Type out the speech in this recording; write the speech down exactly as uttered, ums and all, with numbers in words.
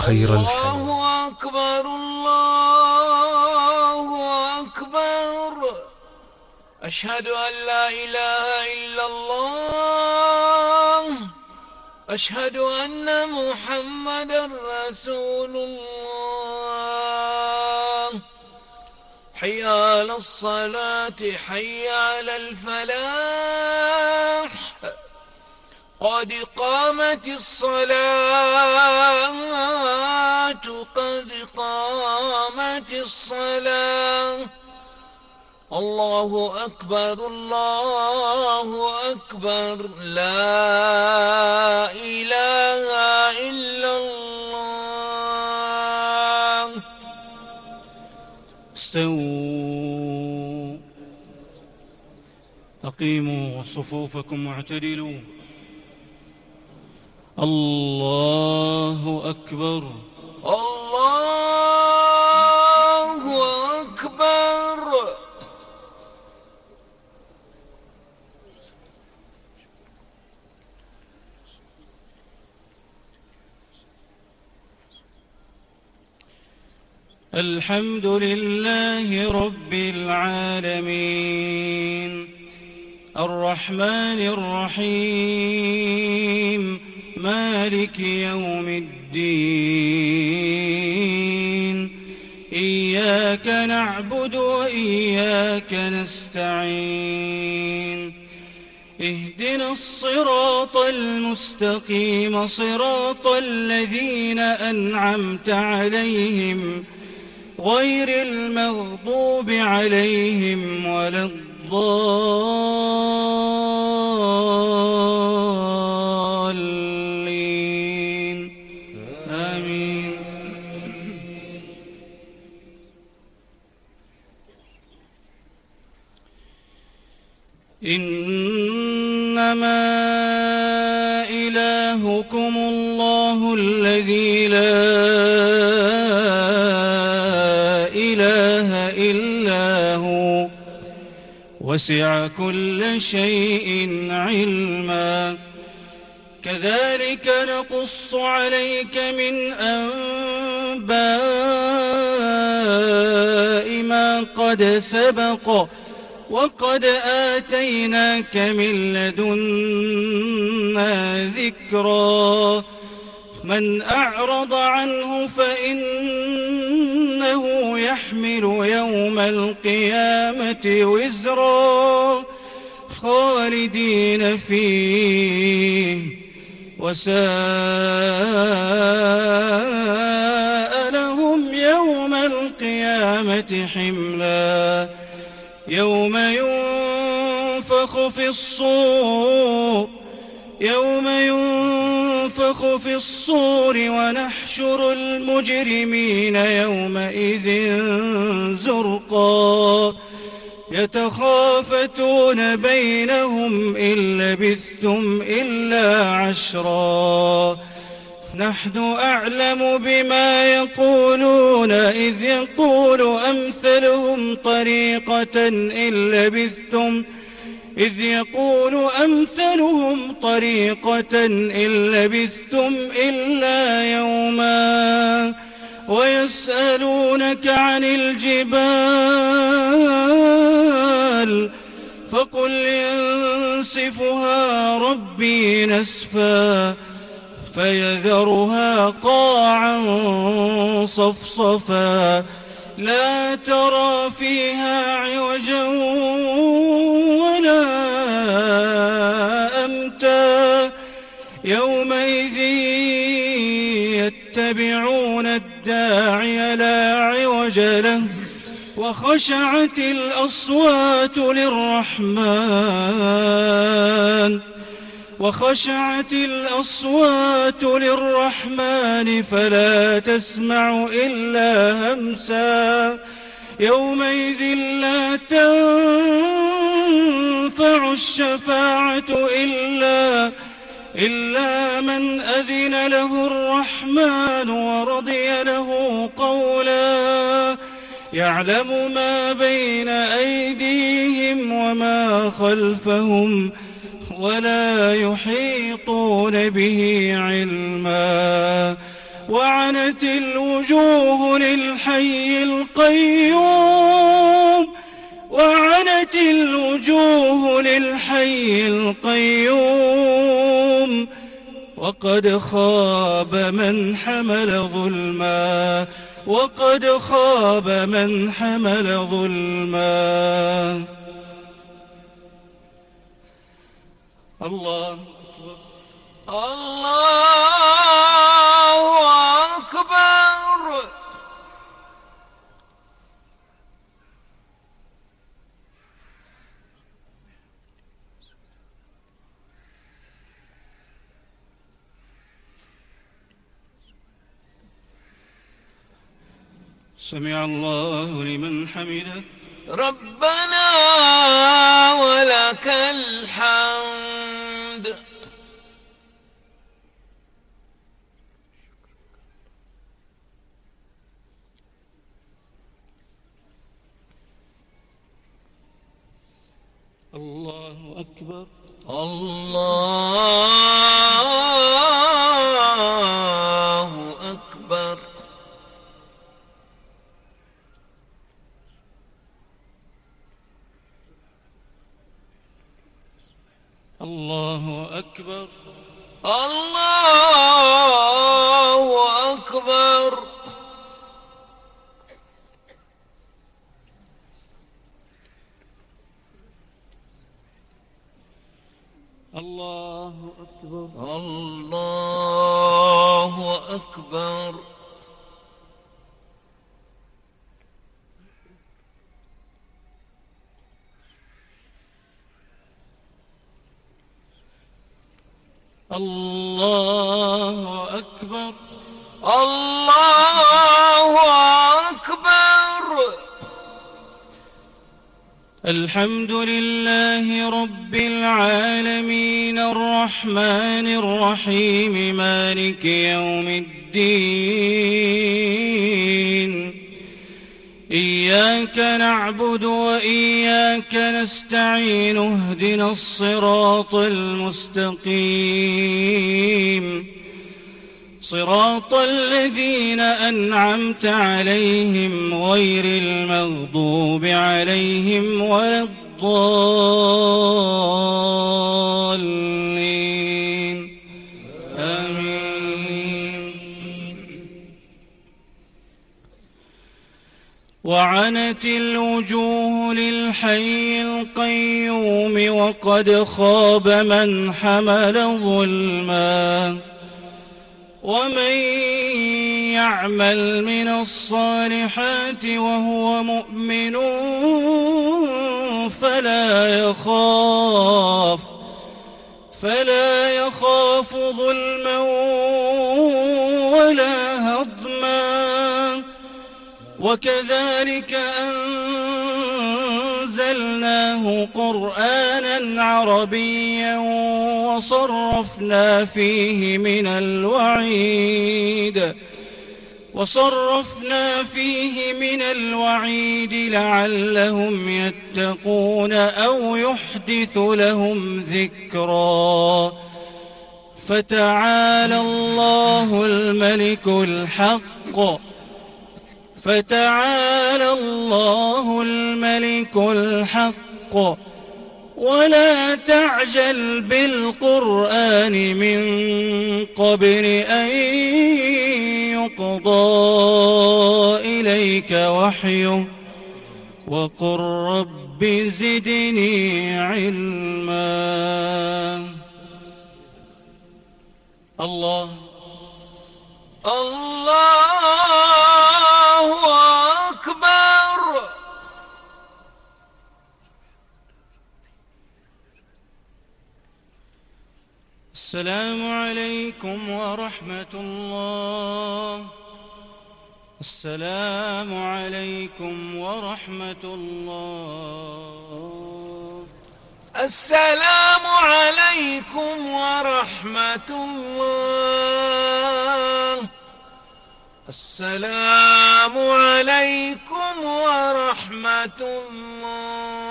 خير الحياة. الله أكبر الله أكبر. أشهد أن لا إله إلا الله. أشهد أن محمدا رسول الله. حي على الصلاة حي على الفلاح. قد قامت الصلاة قد قامت الصلاة. الله أكبر الله أكبر. لا إله إلا الله. استووا، أقيموا صفوفكم واعتدلوا. الله أكبر الله أكبر. الحمد لله رب العالمين، الرحمن الرحيم، مالك يوم الدين. إياك نعبد وإياك نستعين. اهدنا الصراط المستقيم، صراط الذين أنعمت عليهم غير المغضوب عليهم ولا الضالين. آمين. إنما إلهكم الله الذي لا إله إلا هو، وسع كل شيء علما. كذلك نقص عليك من أنباء ما قد سبق، وقد آتيناك من لدنا ذكرا. من أعرض عنه فإنه يحمل يوم القيامة وزرا خالدين فيه، وساء لهم يوم القيامة حملا. يوم ينفخ في الصور يوم ينفخ في الصور ونحشر المجرمين يومئذ زرقا. يتخافتون بينهم إن لبثتم إلا عشرا. نحن أعلم بما يقولون إذ يقول أمثلهم طريقة إن لبثتم إذ يقول أمثلهم طريقة إن لبثتم إلا يوما. ويسألونك عن الجبال فقل ينسفها ربي نسفا، فيذرها قاعا صفصفا، لا ترى فيها عوجا ولا أمتا. يومئذ يتبعون الداعي لا عوج له، وخشعت الأصوات للرحمن وخشعت الأصوات للرحمن فلا تسمع إلا همسا. يومئذ لا تنفع الشفاعة إلا إلا من أذن له الرحمن ورضي له قولا. يعلم ما بين أيديهم وما خلفهم ولا يحيطون به علما. وعنت الوجوه للحي القيوم وعنت الوجوه للحي القيوم وقد خاب من حمل ظلما وقد خاب من حمل ظلما. الله أكبر الله أكبر. سمع الله لمن حمده. ربنا ولك الحمد. الله أكبر. الله أكبر. الله أكبر. الله أكبر. الله أكبر. الله أكبر. الله أكبر. الله أكبر. الحمد لله رب العالمين الرحمن الرحيم مالك يوم الدين. إياك نعبد وإياك نستعين اهدنا الصراط المستقيم صراط الذين أنعمت عليهم غير المغضوب عليهم ولا الضالين آمين. وعنت الوجوه للحي القيوم وقد خاب من حمل ظلما ومن يعمل من الصالحات وهو مؤمن فلا يخاف فلا يخاف ظلما ولا هضما. وكذلك أنزلناه قرآنا عربيا وصرفنا فيه من الوعيد وصرفنا فيه من الوعيد لعلهم يتقون أو يحدث لهم ذكرا. فتعالى الله الملك الحق فتعالى الله الملك الحق ولا تعجل بالقرآن من قبل أن يقضى إليك وحيه وقل رب زدني علما. الله الله أكبر. السلام عليكم ورحمة الله. السلام عليكم ورحمة الله. السلام عليكم ورحمة الله. السلام عليكم ورحمة الله.